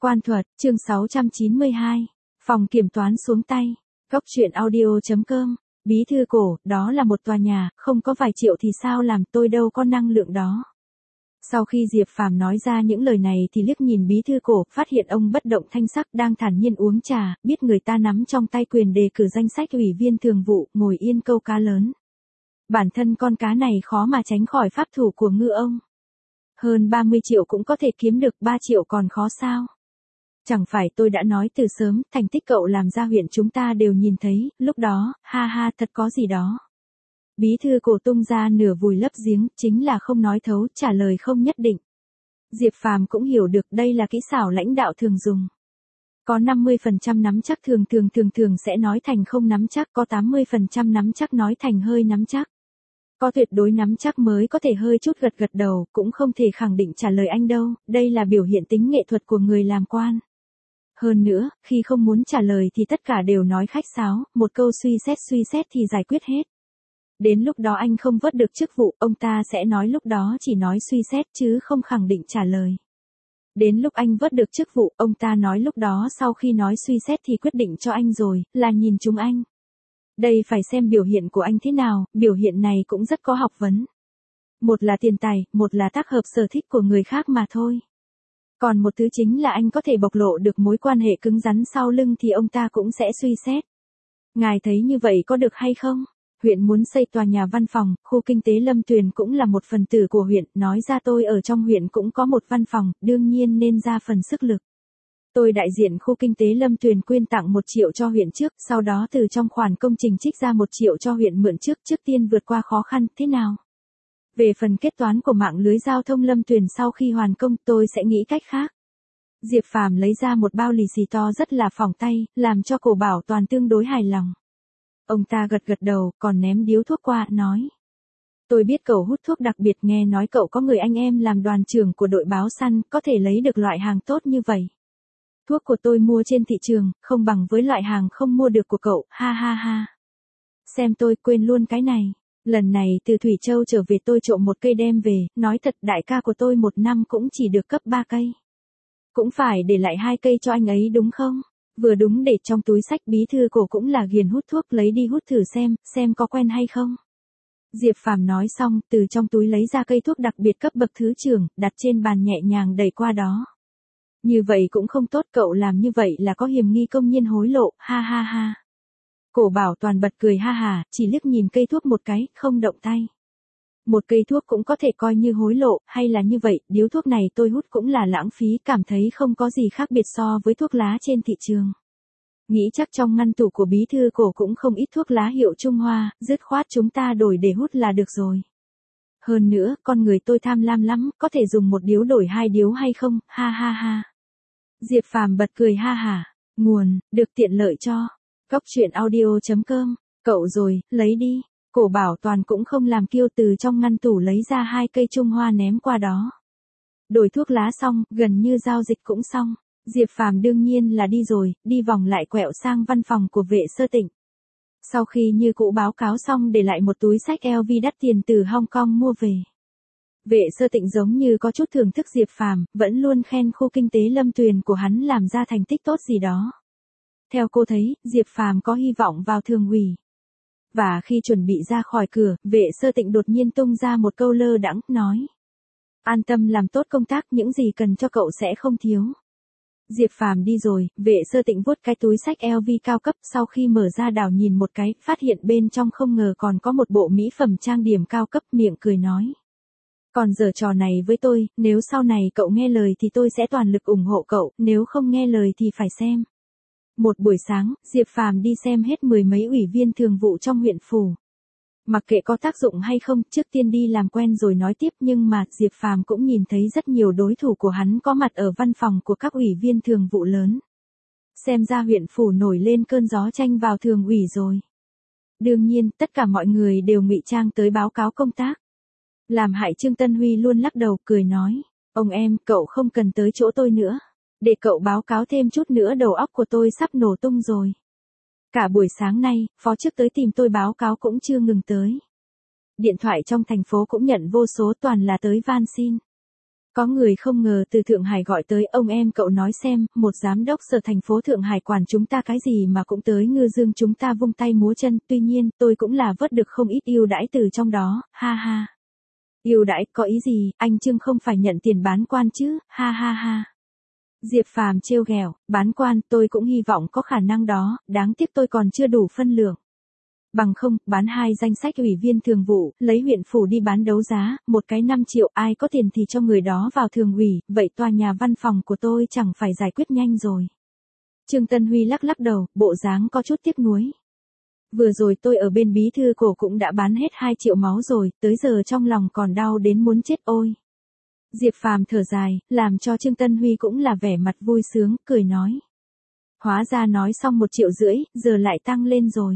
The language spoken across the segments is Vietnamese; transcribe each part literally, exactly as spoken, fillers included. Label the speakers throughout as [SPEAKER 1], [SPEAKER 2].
[SPEAKER 1] Quan thuật, chương sáu trăm chín mươi hai. Phòng kiểm toán xuống tay. Góc truyện audio.com. Bí thư Cổ, đó là một tòa nhà, không có vài triệu thì sao làm, tôi đâu có năng lượng đó. Sau khi Diệp Phàm nói ra những lời này thì liếc nhìn Bí thư Cổ, phát hiện ông bất động thanh sắc đang thản nhiên uống trà, biết người ta nắm trong tay quyền đề cử danh sách ủy viên thường vụ, ngồi yên câu cá lớn. Bản thân con cá này khó mà tránh khỏi pháp thủ của ngư ông. Hơn ba mươi triệu cũng có thể kiếm được, ba triệu còn khó sao? Chẳng phải tôi đã nói từ sớm, thành tích cậu làm ra huyện chúng ta đều nhìn thấy, lúc đó, ha ha, thật có gì đó. Bí thư Cổ tung ra nửa vùi lấp giếng, chính là không nói thấu, trả lời không nhất định. Diệp Phàm cũng hiểu được đây là kỹ xảo lãnh đạo thường dùng. Có năm mươi phần trăm nắm chắc thường thường thường thường sẽ nói thành không nắm chắc, có tám mươi phần trăm nắm chắc nói thành hơi nắm chắc. Có tuyệt đối nắm chắc mới có thể hơi chút gật gật đầu, cũng không thể khẳng định trả lời anh đâu, đây là biểu hiện tính nghệ thuật của người làm quan. Hơn nữa, khi không muốn trả lời thì tất cả đều nói khách sáo, một câu suy xét suy xét thì giải quyết hết. Đến lúc đó anh không vớt được chức vụ, ông ta sẽ nói lúc đó chỉ nói suy xét chứ không khẳng định trả lời. Đến lúc anh vớt được chức vụ, ông ta nói lúc đó sau khi nói suy xét thì quyết định cho anh rồi, là nhìn chúng anh. Đây phải xem biểu hiện của anh thế nào, biểu hiện này cũng rất có học vấn. Một là tiền tài, một là tác hợp sở thích của người khác mà thôi. Còn một thứ chính là anh có thể bộc lộ được mối quan hệ cứng rắn sau lưng thì ông ta cũng sẽ suy xét. Ngài thấy như vậy có được hay không? Huyện muốn xây tòa nhà văn phòng, khu kinh tế Lâm Tuyền cũng là một phần tử của huyện, nói ra tôi ở trong huyện cũng có một văn phòng, đương nhiên nên ra phần sức lực. Tôi đại diện khu kinh tế Lâm Tuyền quyên tặng một triệu cho huyện trước, sau đó từ trong khoản công trình trích ra một triệu cho huyện mượn trước, trước tiên vượt qua khó khăn, thế nào? Về phần kết toán của mạng lưới giao thông Lâm Tuyền sau khi hoàn công, tôi sẽ nghĩ cách khác. Diệp Phàm lấy ra một bao lì xì to rất là phỏng tay, làm cho Cổ Bảo Toàn tương đối hài lòng. Ông ta gật gật đầu, còn ném điếu thuốc qua, nói. Tôi biết cậu hút thuốc đặc biệt, nghe nói cậu có người anh em làm đoàn trưởng của đội báo săn, có thể lấy được loại hàng tốt như vậy. Thuốc của tôi mua trên thị trường, không bằng với loại hàng không mua được của cậu, ha ha ha. Xem tôi quên luôn cái này. Lần này từ Thủy Châu trở về tôi trộm một cây đem về, nói thật đại ca của tôi một năm cũng chỉ được cấp ba cây. Cũng phải để lại hai cây cho anh ấy đúng không? Vừa đúng để trong túi sách Bí thư Cổ cũng là ghiền hút thuốc, lấy đi hút thử xem, xem có quen hay không. Diệp Phàm nói xong, từ trong túi lấy ra cây thuốc đặc biệt cấp bậc thứ trưởng, đặt trên bàn nhẹ nhàng đẩy qua đó. Như vậy cũng không tốt, cậu làm như vậy là có hiểm nghi công nhiên hối lộ, ha ha ha. Cổ Bảo Toàn bật cười ha hà, chỉ liếc nhìn cây thuốc một cái, không động tay. Một cây thuốc cũng có thể coi như hối lộ, hay là như vậy, điếu thuốc này tôi hút cũng là lãng phí, cảm thấy không có gì khác biệt so với thuốc lá trên thị trường. Nghĩ chắc trong ngăn tủ của Bí thư Cổ cũng không ít thuốc lá hiệu Trung Hoa, dứt khoát chúng ta đổi để hút là được rồi. Hơn nữa, con người tôi tham lam lắm, có thể dùng một điếu đổi hai điếu hay không, ha ha ha. Diệp Phàm bật cười ha hả, nguồn, được tiện lợi cho. Góc truyện audio.com, cậu rồi, lấy đi. Cổ Bảo Toàn cũng không làm kiêu, từ trong ngăn tủ lấy ra hai cây Trung Hoa ném qua đó. Đổi thuốc lá xong, gần như giao dịch cũng xong. Diệp Phàm đương nhiên là đi rồi, đi vòng lại quẹo sang văn phòng của Vệ Sơ Tịnh. Sau khi như cũ báo cáo xong để lại một túi sách L V đắt tiền từ Hong Kong mua về. Vệ Sơ Tịnh giống như có chút thưởng thức Diệp Phàm, vẫn luôn khen khu kinh tế Lâm Tuyền của hắn làm ra thành tích tốt gì đó. Theo cô thấy, Diệp Phàm có hy vọng vào thường ủy. Và khi chuẩn bị ra khỏi cửa, Vệ Sơ Tịnh đột nhiên tung ra một câu lơ đãng, nói. An tâm làm tốt công tác, những gì cần cho cậu sẽ không thiếu. Diệp Phàm đi rồi, Vệ Sơ Tịnh vuốt cái túi sách L V cao cấp, sau khi mở ra đảo nhìn một cái, phát hiện bên trong không ngờ còn có một bộ mỹ phẩm trang điểm cao cấp, miệng cười nói. Còn giở trò này với tôi, nếu sau này cậu nghe lời thì tôi sẽ toàn lực ủng hộ cậu, nếu không nghe lời thì phải xem. Một buổi sáng, Diệp Phàm đi xem hết mười mấy ủy viên thường vụ trong huyện phủ. Mặc kệ có tác dụng hay không, trước tiên đi làm quen rồi nói tiếp, nhưng mà Diệp Phàm cũng nhìn thấy rất nhiều đối thủ của hắn có mặt ở văn phòng của các ủy viên thường vụ lớn. Xem ra huyện phủ nổi lên cơn gió tranh vào thường ủy rồi. Đương nhiên, tất cả mọi người đều ngụy trang tới báo cáo công tác. Làm hại Trương Tân Huy luôn lắc đầu, cười nói, ông em, cậu không cần tới chỗ tôi nữa. Để cậu báo cáo thêm chút nữa đầu óc của tôi sắp nổ tung rồi. Cả buổi sáng nay, phó chức tới tìm tôi báo cáo cũng chưa ngừng tới. Điện thoại trong thành phố cũng nhận vô số, toàn là tới van xin. Có người không ngờ từ Thượng Hải gọi tới, ông em cậu nói xem, một giám đốc sở thành phố Thượng Hải quản chúng ta cái gì mà cũng tới ngư dương chúng ta vung tay múa chân, tuy nhiên, tôi cũng là vớt được không ít ưu đãi từ trong đó, ha ha. Ưu đãi, có ý gì, anh Trương không phải nhận tiền bán quan chứ, ha ha ha. Diệp Phàm trêu ghẹo, bán quan, tôi cũng hy vọng có khả năng đó, đáng tiếc tôi còn chưa đủ phân lượng. Bằng không, bán hai danh sách ủy viên thường vụ, lấy huyện phủ đi bán đấu giá, một cái năm triệu, ai có tiền thì cho người đó vào thường ủy, vậy tòa nhà văn phòng của tôi chẳng phải giải quyết nhanh rồi. Trương Tân Huy lắc lắc đầu, bộ dáng có chút tiếc nuối. Vừa rồi tôi ở bên bí thư cổ cũng đã bán hết hai triệu máu rồi, tới giờ trong lòng còn đau đến muốn chết ôi. Diệp Phàm thở dài, làm cho Trương Tân Huy cũng là vẻ mặt vui sướng, cười nói. Hóa ra nói xong một triệu rưỡi, giờ lại tăng lên rồi.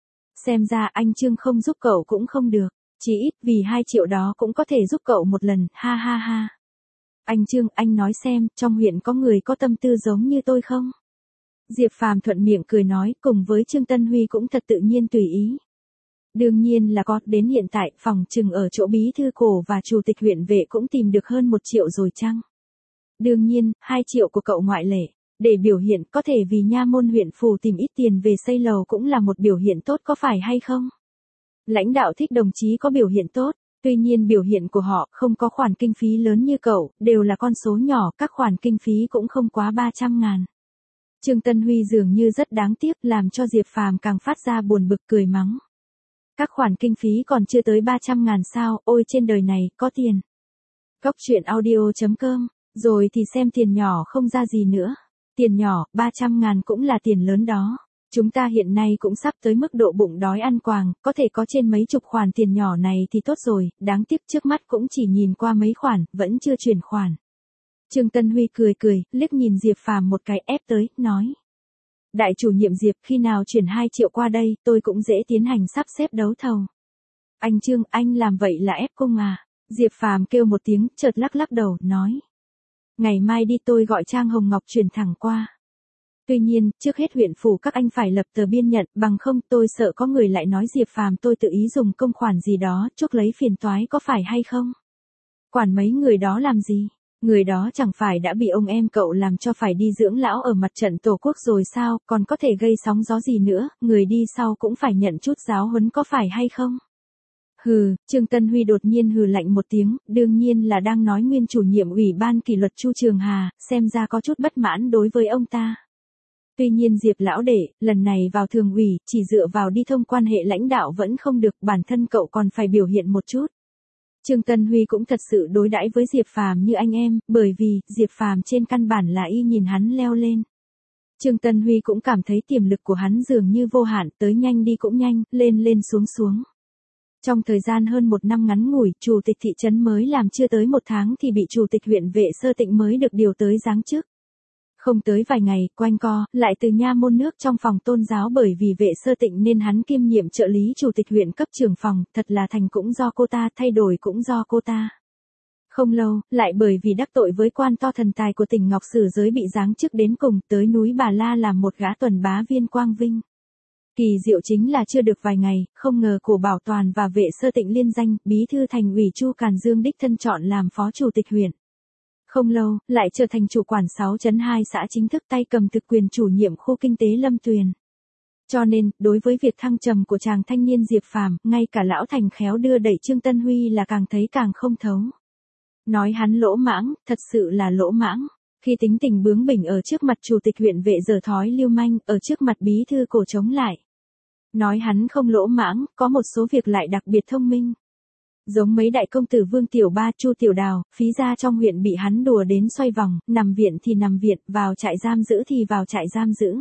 [SPEAKER 1] Xem ra anh Trương không giúp cậu cũng không được, chỉ ít vì hai triệu đó cũng có thể giúp cậu một lần, ha ha ha. Anh Trương, anh nói xem, trong huyện có người có tâm tư giống như tôi không? Diệp Phàm thuận miệng cười nói, cùng với Trương Tân Huy cũng thật tự nhiên tùy ý. Đương nhiên là có, đến hiện tại, phòng trừng ở chỗ bí thư cổ và chủ tịch huyện vệ cũng tìm được hơn một triệu rồi chăng? Đương nhiên, hai triệu của cậu ngoại lệ. Để biểu hiện, có thể vì nha môn huyện phủ tìm ít tiền về xây lầu cũng là một biểu hiện tốt có phải hay không? Lãnh đạo thích đồng chí có biểu hiện tốt, tuy nhiên biểu hiện của họ không có khoản kinh phí lớn như cậu, đều là con số nhỏ, các khoản kinh phí cũng không quá ba trăm ngàn. Trương Tân Huy dường như rất đáng tiếc, làm cho Diệp Phàm càng phát ra buồn bực cười mắng. Các khoản kinh phí còn chưa tới ba trăm ngàn sao, ôi trên đời này, có tiền. Cóc truyện audio chấm com, rồi thì xem tiền nhỏ không ra gì nữa. Tiền nhỏ, ba trăm ngàn cũng là tiền lớn đó. Chúng ta hiện nay cũng sắp tới mức độ bụng đói ăn quàng, có thể có trên mấy chục khoản tiền nhỏ này thì tốt rồi, đáng tiếc trước mắt cũng chỉ nhìn qua mấy khoản, vẫn chưa chuyển khoản. Trương Tân Huy cười cười, liếc nhìn Diệp Phàm một cái ép tới, nói. Đại chủ nhiệm Diệp, khi nào chuyển hai triệu qua đây, tôi cũng dễ tiến hành sắp xếp đấu thầu. Anh Trương, anh làm vậy là ép cung à? Diệp Phàm kêu một tiếng, chợt lắc lắc đầu, nói. Ngày mai đi tôi gọi Trang Hồng Ngọc chuyển thẳng qua. Tuy nhiên, trước hết huyện phủ các anh phải lập tờ biên nhận, bằng không tôi sợ có người lại nói Diệp Phàm tôi tự ý dùng công khoản gì đó, chuốc lấy phiền toái có phải hay không? Quản mấy người đó làm gì? Người đó chẳng phải đã bị ông em cậu làm cho phải đi dưỡng lão ở mặt trận tổ quốc rồi sao, còn có thể gây sóng gió gì nữa, người đi sau cũng phải nhận chút giáo huấn có phải hay không? Hừ, Trương Tân Huy đột nhiên hừ lạnh một tiếng, đương nhiên là đang nói nguyên chủ nhiệm ủy ban kỷ luật Chu Trường Hà, xem ra có chút bất mãn đối với ông ta. Tuy nhiên Diệp lão đệ, lần này vào thường ủy, chỉ dựa vào đi thông quan hệ lãnh đạo vẫn không được, bản thân cậu còn phải biểu hiện một chút. Trương Tân Huy cũng thật sự đối đãi với Diệp Phàm như anh em, bởi vì Diệp Phàm trên căn bản là y nhìn hắn leo lên. Trương Tân Huy cũng cảm thấy tiềm lực của hắn dường như vô hạn, tới nhanh đi cũng nhanh, lên lên xuống xuống. Trong thời gian hơn một năm ngắn ngủi, chủ tịch thị trấn mới làm chưa tới một tháng thì bị chủ tịch huyện vệ Sơ Tịnh mới được điều tới giáng chức. Không tới vài ngày, quanh co, lại từ nha môn nước trong phòng tôn giáo, bởi vì vệ Sơ Tịnh nên hắn kiêm nhiệm trợ lý chủ tịch huyện cấp trưởng phòng, thật là thành cũng do cô ta, thay đổi cũng do cô ta. Không lâu, lại bởi vì đắc tội với quan to thần tài của tỉnh Ngọc Sử Giới bị giáng chức đến cùng, tới núi Bà La làm một gã tuần bá viên quang vinh. Kỳ diệu chính là chưa được vài ngày, không ngờ Cổ Bảo Toàn và vệ Sơ Tịnh liên danh, bí thư thành ủy Chu Càn Dương đích thân chọn làm phó chủ tịch huyện. Không lâu, lại trở thành chủ quản sáu chấm hai xã, chính thức tay cầm thực quyền chủ nhiệm khu kinh tế Lâm Tuyền. Cho nên, đối với việc thăng trầm của chàng thanh niên Diệp Phàm, ngay cả lão thành khéo đưa đẩy Trương Tân Huy là càng thấy càng không thấu. Nói hắn lỗ mãng, thật sự là lỗ mãng. Khi tính tình bướng bỉnh ở trước mặt chủ tịch huyện vệ dở thói lưu manh, ở trước mặt bí thư cổ chống lại. Nói hắn không lỗ mãng, có một số việc lại đặc biệt thông minh. Giống mấy đại công tử Vương Tiểu Ba, Chu Tiểu Đào, phí gia trong huyện bị hắn đùa đến xoay vòng, nằm viện thì nằm viện, vào trại giam giữ thì vào trại giam giữ.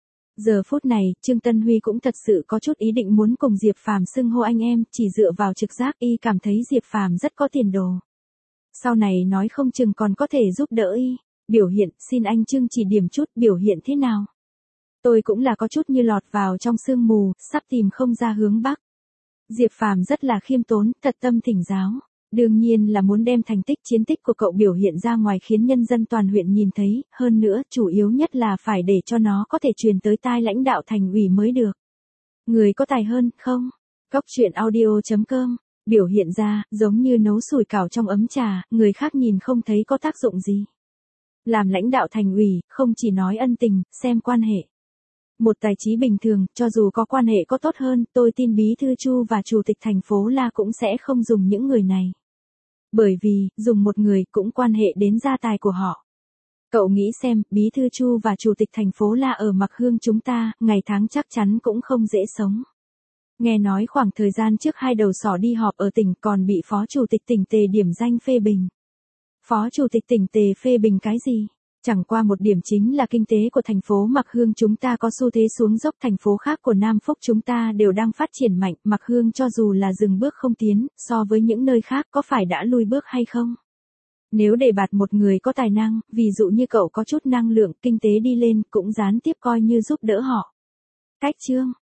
[SPEAKER 1] Giờ phút này, Trương Tân Huy cũng thật sự có chút ý định muốn cùng Diệp Phàm xưng hô anh em, chỉ dựa vào trực giác y cảm thấy Diệp Phàm rất có tiền đồ. Sau này nói không chừng còn có thể giúp đỡ y. Biểu hiện, xin anh Trương chỉ điểm chút, biểu hiện thế nào? Tôi cũng là có chút như lọt vào trong sương mù, sắp tìm không ra hướng bắc. Diệp Phàm rất là khiêm tốn, thật tâm thỉnh giáo. Đương nhiên là muốn đem thành tích chiến tích của cậu biểu hiện ra ngoài khiến nhân dân toàn huyện nhìn thấy, hơn nữa, chủ yếu nhất là phải để cho nó có thể truyền tới tai lãnh đạo thành ủy mới được. Người có tài hơn, không? Cóc truyện audio chấm com Biểu hiện ra, giống như nấu sủi cảo trong ấm trà, người khác nhìn không thấy có tác dụng gì. Làm lãnh đạo thành ủy, không chỉ nói ân tình, xem quan hệ. Một tài trí bình thường, cho dù có quan hệ có tốt hơn, tôi tin Bí thư Chu và Chủ tịch thành phố La cũng sẽ không dùng những người này. Bởi vì, dùng một người cũng quan hệ đến gia tài của họ. Cậu nghĩ xem, Bí thư Chu và Chủ tịch thành phố La ở Mạc Hương chúng ta, ngày tháng chắc chắn cũng không dễ sống. Nghe nói khoảng thời gian trước hai đầu sỏ đi họp ở tỉnh còn bị Phó Chủ tịch tỉnh Tề điểm danh phê bình. Phó Chủ tịch tỉnh Tề phê bình cái gì? Chẳng qua một điểm chính là kinh tế của thành phố Mạc Hương chúng ta có xu thế xuống dốc, thành phố khác của Nam Phúc chúng ta đều đang phát triển mạnh, Mạc Hương cho dù là dừng bước không tiến, so với những nơi khác có phải đã lui bước hay không? Nếu đề bạt một người có tài năng, ví dụ như cậu có chút năng lượng, kinh tế đi lên, cũng gián tiếp coi như giúp đỡ họ. Cách chương